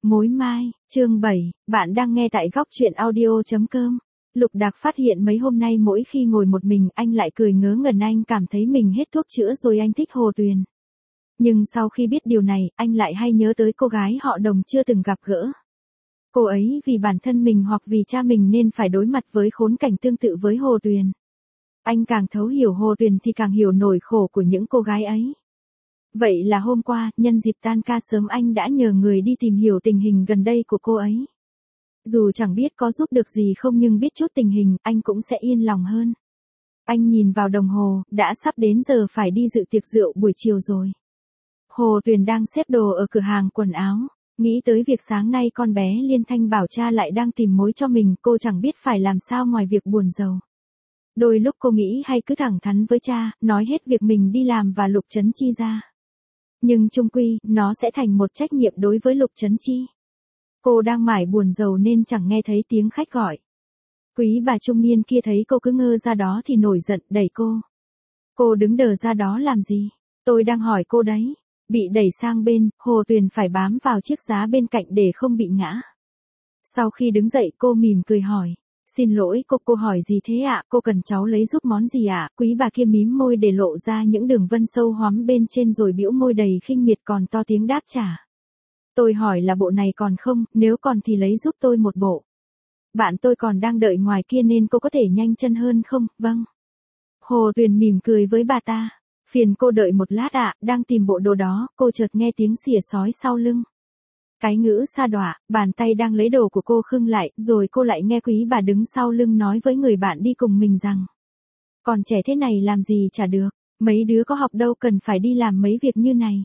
Mối mai, chương 7, bạn đang nghe tại góc truyện audio.com. Lục Đạc phát hiện mấy hôm nay mỗi khi ngồi một mình anh lại cười ngớ ngẩn, anh cảm thấy mình hết thuốc chữa rồi, anh thích Hồ Tuyền. Nhưng sau khi biết điều này, anh lại hay nhớ tới cô gái họ Đồng chưa từng gặp gỡ. Cô ấy vì bản thân mình hoặc vì cha mình nên phải đối mặt với khốn cảnh tương tự với Hồ Tuyền. Anh càng thấu hiểu Hồ Tuyền thì càng hiểu nỗi khổ của những cô gái ấy. Vậy là hôm qua, nhân dịp tan ca sớm, anh đã nhờ người đi tìm hiểu tình hình gần đây của cô ấy. Dù chẳng biết có giúp được gì không nhưng biết chút tình hình, anh cũng sẽ yên lòng hơn. Anh nhìn vào đồng hồ, đã sắp đến giờ phải đi dự tiệc rượu buổi chiều rồi. Hồ Tuyền đang xếp đồ ở cửa hàng quần áo. Nghĩ tới việc sáng nay con bé Liên Thanh bảo cha lại đang tìm mối cho mình, cô chẳng biết phải làm sao ngoài việc buồn rầu. Đôi lúc cô nghĩ hay cứ thẳng thắn với cha, nói hết việc mình đi làm và Lục Chấn Chi ra. Nhưng chung quy, nó sẽ thành một trách nhiệm đối với Lục Chấn Chi. Cô đang mải buồn rầu nên chẳng nghe thấy tiếng khách gọi. Quý bà trung niên kia thấy cô cứ ngơ ra đó thì nổi giận, đẩy cô. Cô đứng đờ ra đó làm gì? Tôi đang hỏi cô đấy. Bị đẩy sang bên, Hồ Tuyền phải bám vào chiếc giá bên cạnh để không bị ngã. Sau khi đứng dậy cô mỉm cười hỏi. Xin lỗi cô hỏi gì thế ạ? Cô cần cháu lấy giúp món gì ạ? Quý bà kia mím môi để lộ ra những đường vân sâu hoắm bên trên rồi bĩu môi đầy khinh miệt, còn to tiếng đáp trả. Tôi hỏi là bộ này còn không, nếu còn thì lấy giúp tôi một bộ. Bạn tôi còn đang đợi ngoài kia nên cô có thể nhanh chân hơn không? Vâng. Hồ Tuyền mỉm cười với bà ta. Phiền cô đợi một lát ạ, đang tìm bộ đồ đó. Cô chợt nghe tiếng xỉa xói sau lưng. Cái ngữ sa đọa, bàn tay đang lấy đồ của cô khựng lại, rồi cô lại nghe quý bà đứng sau lưng nói với người bạn đi cùng mình rằng. Còn trẻ thế này làm gì chả được, mấy đứa có học đâu cần phải đi làm mấy việc như này.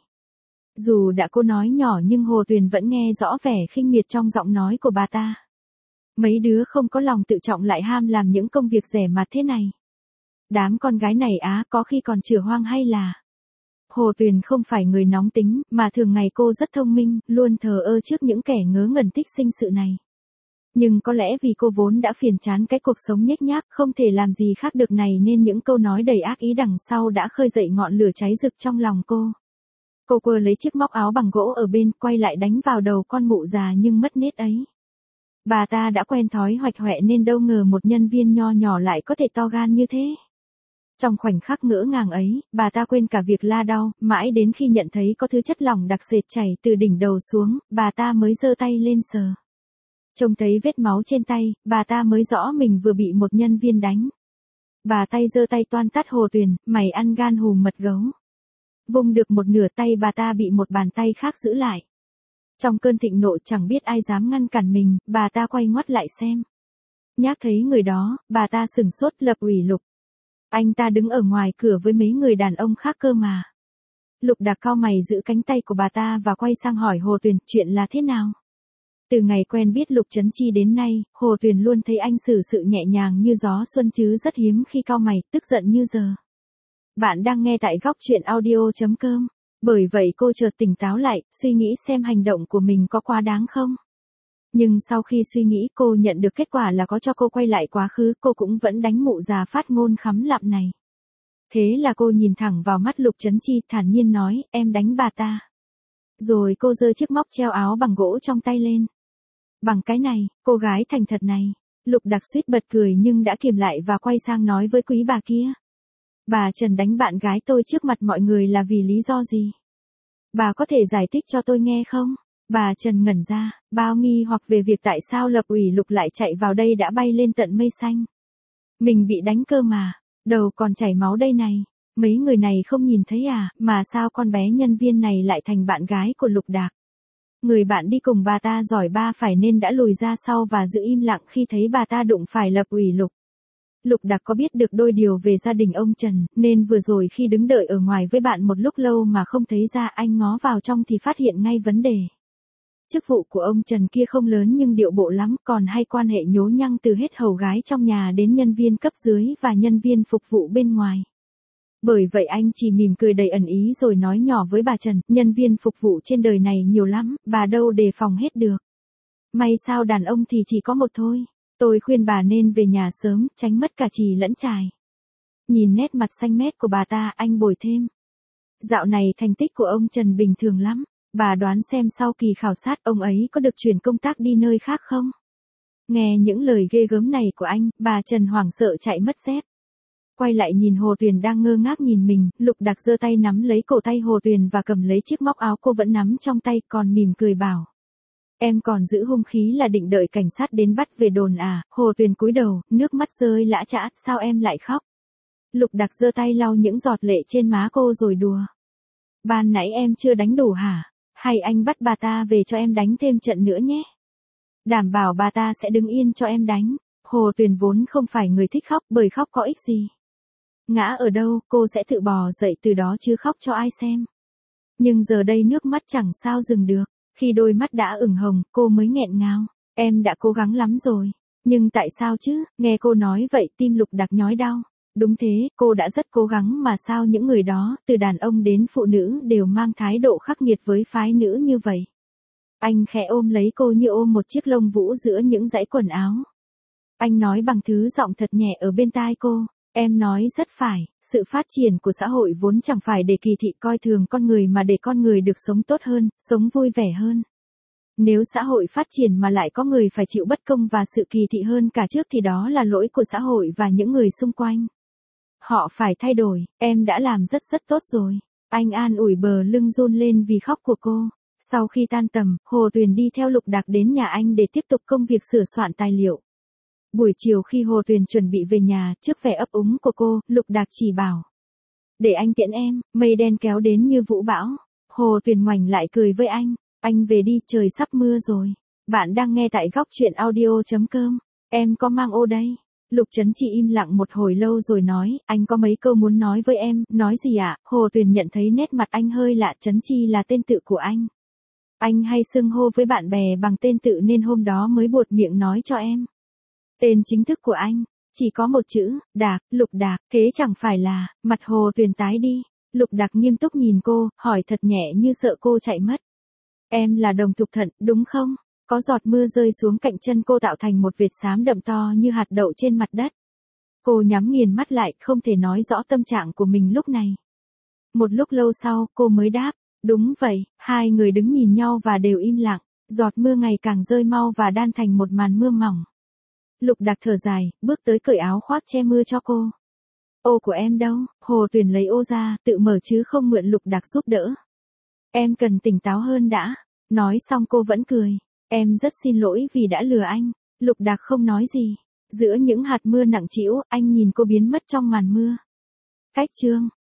Dù đã cô nói nhỏ nhưng Hồ Tuyền vẫn nghe rõ vẻ khinh miệt trong giọng nói của bà ta. Mấy đứa không có lòng tự trọng lại ham làm những công việc rẻ mạt thế này. Đám con gái này có khi còn chửa hoang hay là... Hồ Tuyền không phải người nóng tính, mà thường ngày cô rất thông minh, luôn thờ ơ trước những kẻ ngớ ngẩn thích sinh sự này. Nhưng có lẽ vì cô vốn đã phiền chán cái cuộc sống nhếch nhác, không thể làm gì khác được này nên những câu nói đầy ác ý đằng sau đã khơi dậy ngọn lửa cháy rực trong lòng cô. Cô quơ lấy chiếc móc áo bằng gỗ ở bên, quay lại đánh vào đầu con mụ già nhưng mất nết ấy. Bà ta đã quen thói hoạch hoẹ nên đâu ngờ một nhân viên nho nhỏ lại có thể to gan như thế. Trong khoảnh khắc ngỡ ngàng ấy, bà ta quên cả việc la đau, mãi đến khi nhận thấy có thứ chất lỏng đặc sệt chảy từ đỉnh đầu xuống, bà ta mới giơ tay lên sờ. Trông thấy vết máu trên tay, bà ta mới rõ mình vừa bị một nhân viên đánh. Bà ta giơ tay toan tát Hồ Tuyền, mày ăn gan hùm mật gấu. Vung được một nửa tay bà ta bị một bàn tay khác giữ lại. Trong cơn thịnh nộ chẳng biết ai dám ngăn cản mình, bà ta quay ngoắt lại xem. Nhác thấy người đó, bà ta sửng sốt, Lập ủy Lục. Anh ta đứng ở ngoài cửa với mấy người đàn ông khác cơ mà. Lục Đạc cau mày giữ cánh tay của bà ta và quay sang hỏi Hồ Tuyền, chuyện là thế nào? Từ ngày quen biết Lục Chấn Chi đến nay, Hồ Tuyền luôn thấy anh xử sự nhẹ nhàng như gió xuân chứ rất hiếm khi cau mày, tức giận như giờ. Bạn đang nghe tại góc truyện audio.com. Bởi vậy cô chợt tỉnh táo lại, suy nghĩ xem hành động của mình có quá đáng không. Nhưng sau khi suy nghĩ cô nhận được kết quả là có cho cô quay lại quá khứ, cô cũng vẫn đánh mụ già phát ngôn khắm lạm này. Thế là cô nhìn thẳng vào mắt Lục Chấn Chi, thản nhiên nói, em đánh bà ta. Rồi cô giơ chiếc móc treo áo bằng gỗ trong tay lên. Bằng cái này, cô gái thành thật này. Lục Đạc suýt bật cười nhưng đã kiềm lại và quay sang nói với quý bà kia. Bà Trần đánh bạn gái tôi trước mặt mọi người là vì lý do gì? Bà có thể giải thích cho tôi nghe không? Bà Trần ngẩn ra, bao nghi hoặc về việc tại sao Lập ủy Lục lại chạy vào đây đã bay lên tận mây xanh. Mình bị đánh cơ mà, đầu còn chảy máu đây này. Mấy người này không nhìn thấy mà sao con bé nhân viên này lại thành bạn gái của Lục Đạc? Người bạn đi cùng bà ta giỏi ba phải nên đã lùi ra sau và giữ im lặng khi thấy bà ta đụng phải Lập ủy Lục. Lục Đạc có biết được đôi điều về gia đình ông Trần, nên vừa rồi khi đứng đợi ở ngoài với bạn một lúc lâu mà không thấy ra, anh ngó vào trong thì phát hiện ngay vấn đề. Chức vụ của ông Trần kia không lớn nhưng điệu bộ lắm, còn hay quan hệ nhố nhăng từ hết hầu gái trong nhà đến nhân viên cấp dưới và nhân viên phục vụ bên ngoài. Bởi vậy anh chỉ mỉm cười đầy ẩn ý rồi nói nhỏ với bà Trần, nhân viên phục vụ trên đời này nhiều lắm, bà đâu đề phòng hết được. May sao đàn ông thì chỉ có một thôi. Tôi khuyên bà nên về nhà sớm, tránh mất cả chì lẫn chài. Nhìn nét mặt xanh mét của bà ta, anh bồi thêm. Dạo này thành tích của ông Trần bình thường lắm. Bà đoán xem sau kỳ khảo sát ông ấy có được chuyển công tác đi nơi khác không? Nghe những lời ghê gớm này của anh, bà Trần hoảng sợ chạy mất dép. Quay lại nhìn Hồ Tuyền đang ngơ ngác nhìn mình, Lục Đạc giơ tay nắm lấy cổ tay Hồ Tuyền và cầm lấy chiếc móc áo cô vẫn nắm trong tay, còn mỉm cười bảo. Em còn giữ hung khí là định đợi cảnh sát đến bắt về đồn à? Hồ Tuyền cúi đầu, nước mắt rơi lã chã, sao em lại khóc? Lục Đạc giơ tay lau những giọt lệ trên má cô rồi đùa. Ban nãy em chưa đánh đủ hả? Hay anh bắt bà ta về cho em đánh thêm trận nữa nhé? Đảm bảo bà ta sẽ đứng yên cho em đánh. Hồ Tuyền vốn không phải người thích khóc, bởi khóc có ích gì. Ngã ở đâu, cô sẽ tự bò dậy từ đó chứ khóc cho ai xem. Nhưng giờ đây nước mắt chẳng sao dừng được. Khi đôi mắt đã ửng hồng, cô mới nghẹn ngào. Em đã cố gắng lắm rồi. Nhưng tại sao chứ? Nghe cô nói vậy tim Lục Đạc nhói đau. Đúng thế, cô đã rất cố gắng mà sao những người đó, từ đàn ông đến phụ nữ đều mang thái độ khắc nghiệt với phái nữ như vậy. Anh khẽ ôm lấy cô như ôm một chiếc lông vũ giữa những dãy quần áo. Anh nói bằng thứ giọng thật nhẹ ở bên tai cô. Em nói rất phải, sự phát triển của xã hội vốn chẳng phải để kỳ thị coi thường con người mà để con người được sống tốt hơn, sống vui vẻ hơn. Nếu xã hội phát triển mà lại có người phải chịu bất công và sự kỳ thị hơn cả trước thì đó là lỗi của xã hội và những người xung quanh. Họ phải thay đổi, em đã làm rất tốt rồi. Anh an ủi bờ lưng run lên vì khóc của cô. Sau khi tan tầm, Hồ Tuyền đi theo Lục Đạc đến nhà anh để tiếp tục công việc sửa soạn tài liệu. Buổi chiều khi Hồ Tuyền chuẩn bị về nhà, trước vẻ ấp úng của cô, Lục Đạc chỉ bảo. Để anh tiễn em, mây đen kéo đến như vũ bão. Hồ Tuyền ngoảnh lại cười với anh về đi, trời sắp mưa rồi. Bạn đang nghe tại góc truyện audio.com. Em có mang ô đây. Lục Chấn Chi im lặng một hồi lâu rồi nói, anh có mấy câu muốn nói với em. Nói gì ạ? Hồ Tuyền nhận thấy nét mặt anh hơi lạ. Chấn Chi là tên tự của anh. Anh hay xưng hô với bạn bè bằng tên tự nên hôm đó mới buột miệng nói cho em. Tên chính thức của anh, chỉ có một chữ, Đạc, Lục Đạc, thế chẳng phải là, mặt Hồ Tuyền tái đi. Lục Đạc nghiêm túc nhìn cô, hỏi thật nhẹ như sợ cô chạy mất. Em là Đồng Thục Thận, đúng không? Có giọt mưa rơi xuống cạnh chân cô tạo thành một vệt xám đậm to như hạt đậu trên mặt đất. Cô nhắm nghiền mắt lại, không thể nói rõ tâm trạng của mình lúc này. Một lúc lâu sau, cô mới đáp, đúng vậy. Hai người đứng nhìn nhau và đều im lặng. Giọt mưa ngày càng rơi mau và đan thành một màn mưa mỏng. Lục Đạc thở dài, bước tới cởi áo khoác che mưa cho cô. Ô của em đâu? Hồ Tuyền lấy ô ra, tự mở chứ không mượn Lục Đạc giúp đỡ. Em cần tỉnh táo hơn đã. Nói xong cô vẫn cười. Em rất xin lỗi vì đã lừa anh. Lục Đạc không nói gì. Giữa những hạt mưa nặng trĩu, anh nhìn cô biến mất trong màn mưa. Cách chương